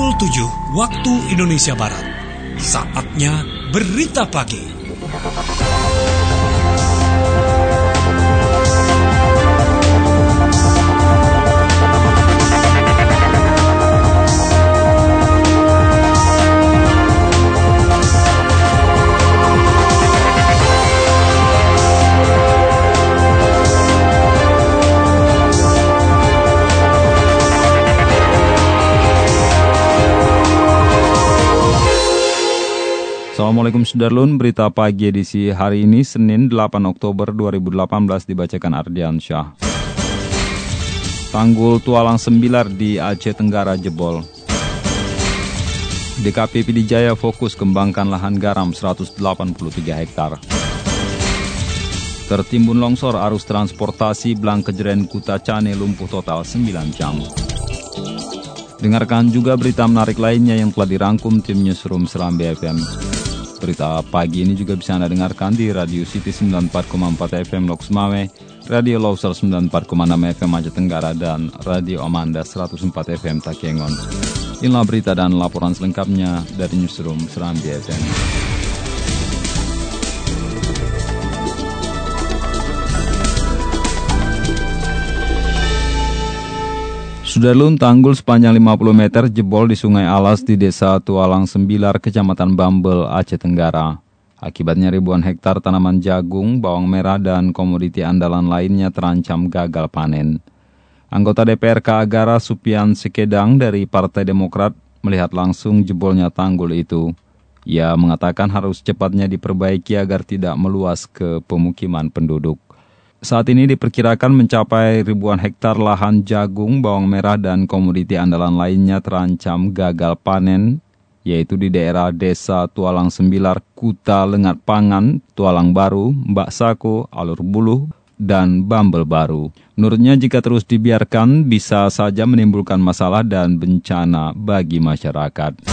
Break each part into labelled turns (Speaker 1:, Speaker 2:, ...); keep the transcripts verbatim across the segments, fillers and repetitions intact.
Speaker 1: Pukul tujuh waktu Indonesia Barat. Saatnya berita pagi.
Speaker 2: Assalamualaikum Sudarlun, berita pagi edisi hari ini Senin delapan Oktober dua ribu delapan belas dibacakan Ardian Syah. Tanggul Tualang Sembilar di Aceh Tenggara jebol. D K P Pidijaya fokus kembangkan lahan garam seratus delapan puluh tiga hektar. Tertimbun longsor arus transportasi Blangkejeren Kutacane lumpuh total sembilan jam. Dengarkan juga berita menarik lainnya yang telah dirangkum tim Newsroom Serambi F M. Berita pagi ini juga bisa Anda dengarkan di Radio City sembilan puluh empat koma empat F M Loks Mame, Radio Loser sembilan puluh empat koma enam F M Aceh Tenggara, dan Radio Amanda seratus empat F M Takengon. Inilah berita dan laporan selengkapnya dari Newsroom Serambi F M. Sudarlun, tanggul sepanjang lima puluh meter jebol di Sungai Alas di Desa Tualang Sembilar, Kecamatan Bambel, Aceh Tenggara. Akibatnya ribuan hektar tanaman jagung, bawang merah, dan komoditi andalan lainnya terancam gagal panen. Anggota D P R K Agara Supian Sekedang dari Partai Demokrat melihat langsung jebolnya tanggul itu. Ia mengatakan harus cepatnya diperbaiki agar tidak meluas ke pemukiman penduduk. Saat ini diperkirakan mencapai ribuan hektar lahan jagung, bawang merah, dan komoditi andalan lainnya terancam gagal panen, yaitu di daerah Desa Tualang Sembilar, Kuta Lengat Pangan, Tualang Baru, Mbak Sako, Alur Buluh, dan Bambel Baru. Menurutnya jika terus dibiarkan bisa saja menimbulkan masalah dan bencana bagi masyarakat.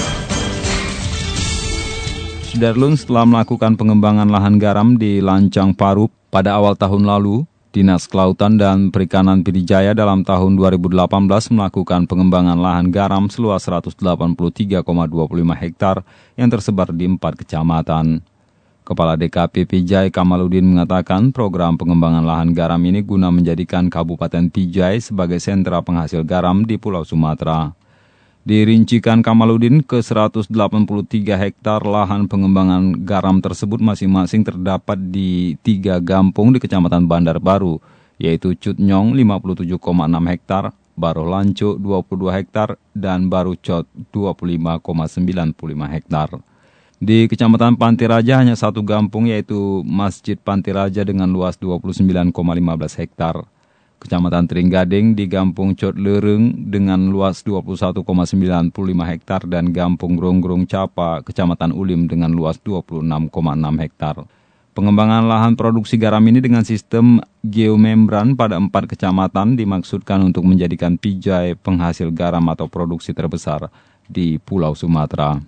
Speaker 2: Sudarlun, setelah melakukan pengembangan lahan garam di Lancang Parup pada awal tahun lalu, Dinas Kelautan dan Perikanan Pidijaya dalam tahun dua ribu delapan belas melakukan pengembangan lahan garam seluas seratus delapan puluh tiga koma dua puluh lima hektar yang tersebar di empat kecamatan. Kepala D K P Pidijai Kamaludin mengatakan program pengembangan lahan garam ini guna menjadikan Kabupaten Pidijai sebagai sentra penghasil garam di Pulau Sumatera. Dirincikan Kamaludin ke seratus delapan puluh tiga hektar lahan pengembangan garam tersebut masing-masing terdapat di tiga gampung di Kecamatan Bandar Baru, yaitu Cutnyong lima puluh tujuh koma enam hektar, Baruh Lanco dua puluh dua hektar, dan Baru Cot dua puluh lima koma sembilan puluh lima hektar. Di Kecamatan Pantiraja hanya satu gampung, yaitu Masjid Pantiraja dengan luas dua puluh sembilan koma lima belas hektar. Kecamatan Teringgading di Gampung Cot Lereng dengan luas dua puluh satu koma sembilan puluh lima hektar dan Gampung Gronggrong Capa, Kecamatan Ulim dengan luas dua puluh enam koma enam hektar. Pengembangan lahan produksi garam ini dengan sistem geomembran pada empat kecamatan dimaksudkan untuk menjadikan Pidijai penghasil garam atau produksi terbesar di Pulau Sumatera.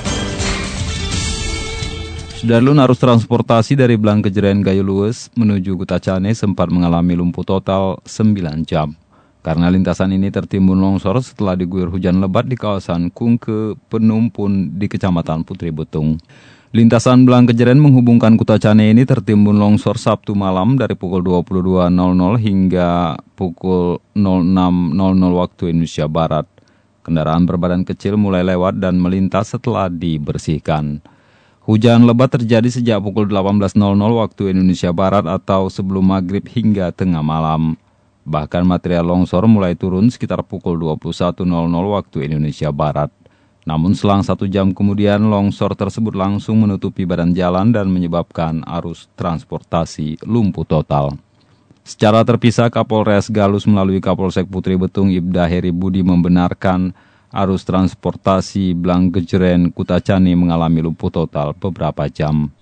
Speaker 2: Sudarlun, arus transportasi dari Blangkejeren Gayo Lues menuju Kutacane sempat mengalami lumpuh total sembilan jam. Karena lintasan ini tertimbun longsor setelah diguyur hujan lebat di kawasan Kungke Penumpun di Kecamatan Putri Betung. Lintasan Blangkejeren menghubungkan Kutacane ini tertimbun longsor Sabtu malam dari pukul dua puluh dua nol nol hingga pukul nol enam nol nol waktu Indonesia Barat. Kendaraan berbadan kecil mulai lewat dan melintas setelah dibersihkan. Hujan lebat terjadi sejak pukul delapan belas nol nol waktu Indonesia Barat atau sebelum maghrib hingga tengah malam. Bahkan material longsor mulai turun sekitar pukul dua puluh satu nol nol waktu Indonesia Barat. Namun selang satu jam kemudian longsor tersebut langsung menutupi badan jalan dan menyebabkan arus transportasi lumpuh total. Secara terpisah, Kapolres Galus melalui Kapolsek Putri Betung Ibda Heri Budi membenarkan arus transportasi Blangkejeren Kutacane mengalami lumpuh total beberapa jam.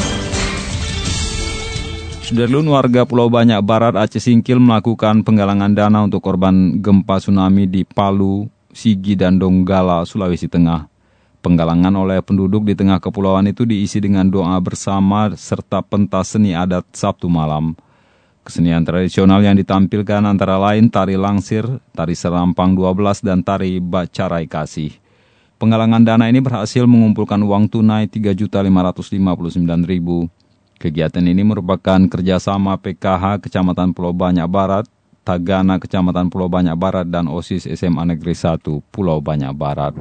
Speaker 2: Sudarlun, warga Pulau Banyak Barat Aceh Singkil melakukan penggalangan dana untuk korban gempa tsunami di Palu, Sigi, dan Donggala, Sulawesi Tengah. Penggalangan oleh penduduk di tengah kepulauan itu diisi dengan doa bersama serta pentas seni adat Sabtu malam. Kesenian tradisional yang ditampilkan antara lain tari langsir, tari serampang dua belas, dan tari bacarai kasih. Penggalangan dana ini berhasil mengumpulkan uang tunai tiga juta lima ratus lima puluh sembilan ribu. Kegiatan ini merupakan kerjasama P K H Kecamatan Pulau Banyak Barat, Tagana Kecamatan Pulau Banyak Barat, dan OSIS S M A Negeri satu Pulau Banyak Barat.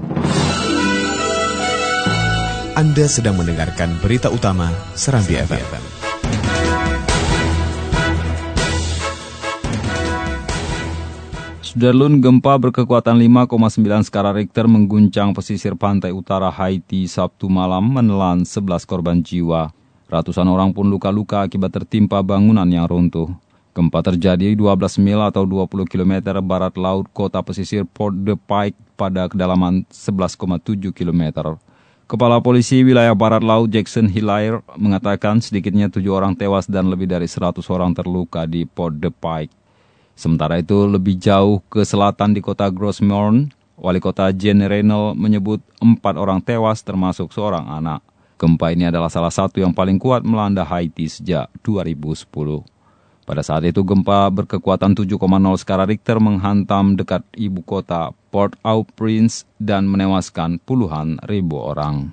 Speaker 3: Anda sedang mendengarkan berita utama Serambi F M.
Speaker 2: Sudarlun, gempa berkekuatan lima koma sembilan skala Richter mengguncang pesisir pantai utara Haiti Sabtu malam, menelan sebelas korban jiwa. Ratusan orang pun luka-luka akibat tertimpa bangunan yang runtuh. Gempa terjadi dua belas mil atau dua puluh kilometer barat laut kota pesisir Port-de-Pike pada kedalaman sebelas koma tujuh kilometer. Kepala Polisi Wilayah Barat Laut Jackson Hilaire mengatakan sedikitnya tujuh orang tewas dan lebih dari seratus orang terluka di Port-de-Pike. Sementara itu, lebih jauh ke selatan di kota Grossmorne, Wali Kota Jean Reynolds menyebut empat orang tewas termasuk seorang anak. Gempa ini adalah salah satu yang paling kuat melanda Haiti sejak dua ribu sepuluh. Pada saat itu, gempa berkekuatan tujuh koma nol skala Richter menghantam dekat ibu kota Port-au-Prince dan menewaskan puluhan ribu orang.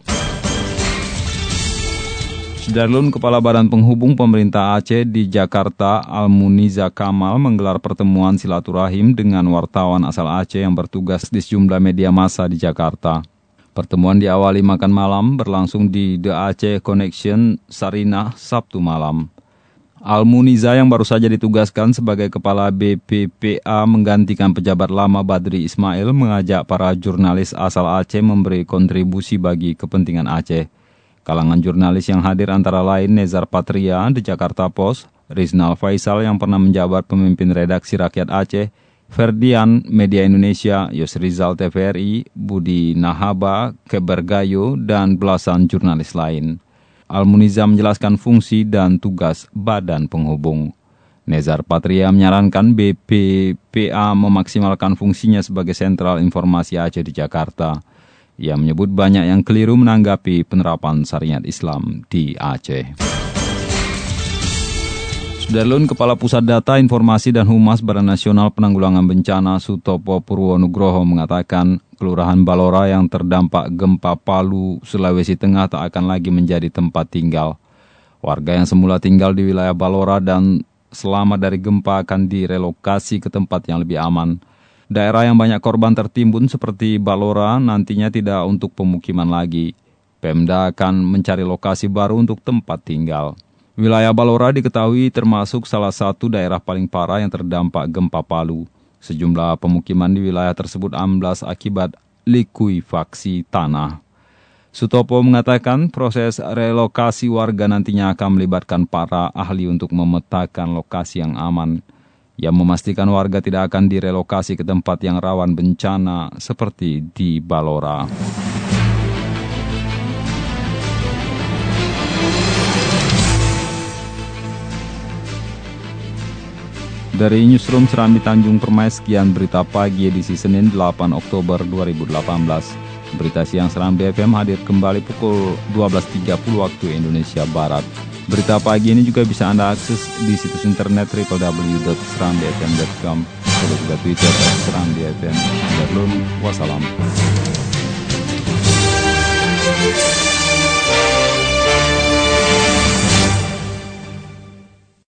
Speaker 2: Sudarlun, Kepala Badan Penghubung Pemerintah Aceh di Jakarta, Almuniza Kamal, menggelar pertemuan silaturahim dengan wartawan asal Aceh yang bertugas di sejumlah media massa di Jakarta. Pertemuan diawali makan malam berlangsung di The Aceh Connection, Sarinah, Sabtu malam. Almuniza yang baru saja ditugaskan sebagai Kepala B P P A menggantikan pejabat lama Badri Ismail mengajak para jurnalis asal Aceh memberi kontribusi bagi kepentingan Aceh. Kalangan jurnalis yang hadir antara lain Nezar Patria di Jakarta Post, Riznal Faisal yang pernah menjabat pemimpin redaksi Rakyat Aceh, Ferdian Media Indonesia, Yusrizal T V R I, Budi Nahaba, Kebergayo, dan belasan jurnalis lain. Almuniza menjelaskan fungsi dan tugas Badan Penghubung. Nezar Patria menyarankan B P P A memaksimalkan fungsinya sebagai sentral informasi Aceh di Jakarta. Ia menyebut banyak yang keliru menanggapi penerapan syariat Islam di Aceh. Sudarlun, Kepala Pusat Data, Informasi dan Humas Badan Nasional Penanggulangan Bencana Sutopo Purwonugroho mengatakan Kelurahan Balora yang terdampak gempa Palu, Sulawesi Tengah tak akan lagi menjadi tempat tinggal. Warga yang semula tinggal di wilayah Balora dan selamat dari gempa akan direlokasi ke tempat yang lebih aman. Daerah yang banyak korban tertimbun seperti Balora nantinya tidak untuk pemukiman lagi. Pemda akan mencari lokasi baru untuk tempat tinggal. Wilayah Balora diketahui termasuk salah satu daerah paling parah yang terdampak gempa Palu. Sejumlah pemukiman di wilayah tersebut amblas akibat likuifaksi tanah. Sutopo mengatakan proses relokasi warga nantinya akan melibatkan para ahli untuk memetakan lokasi yang aman. Yang memastikan warga tidak akan direlokasi ke tempat yang rawan bencana seperti di Balora. Dari Newsroom Serambi Tanjung Permai, sekian berita pagi edisi Senin delapan Oktober dua ribu delapan belas. Berita siang Serambi F M hadir kembali pukul dua belas tiga puluh waktu Indonesia Barat. Berita pagi ini juga bisa Anda akses di situs internet w w w dot serambi f m dot com atau juga Twitter at serambi f m. Wassalam.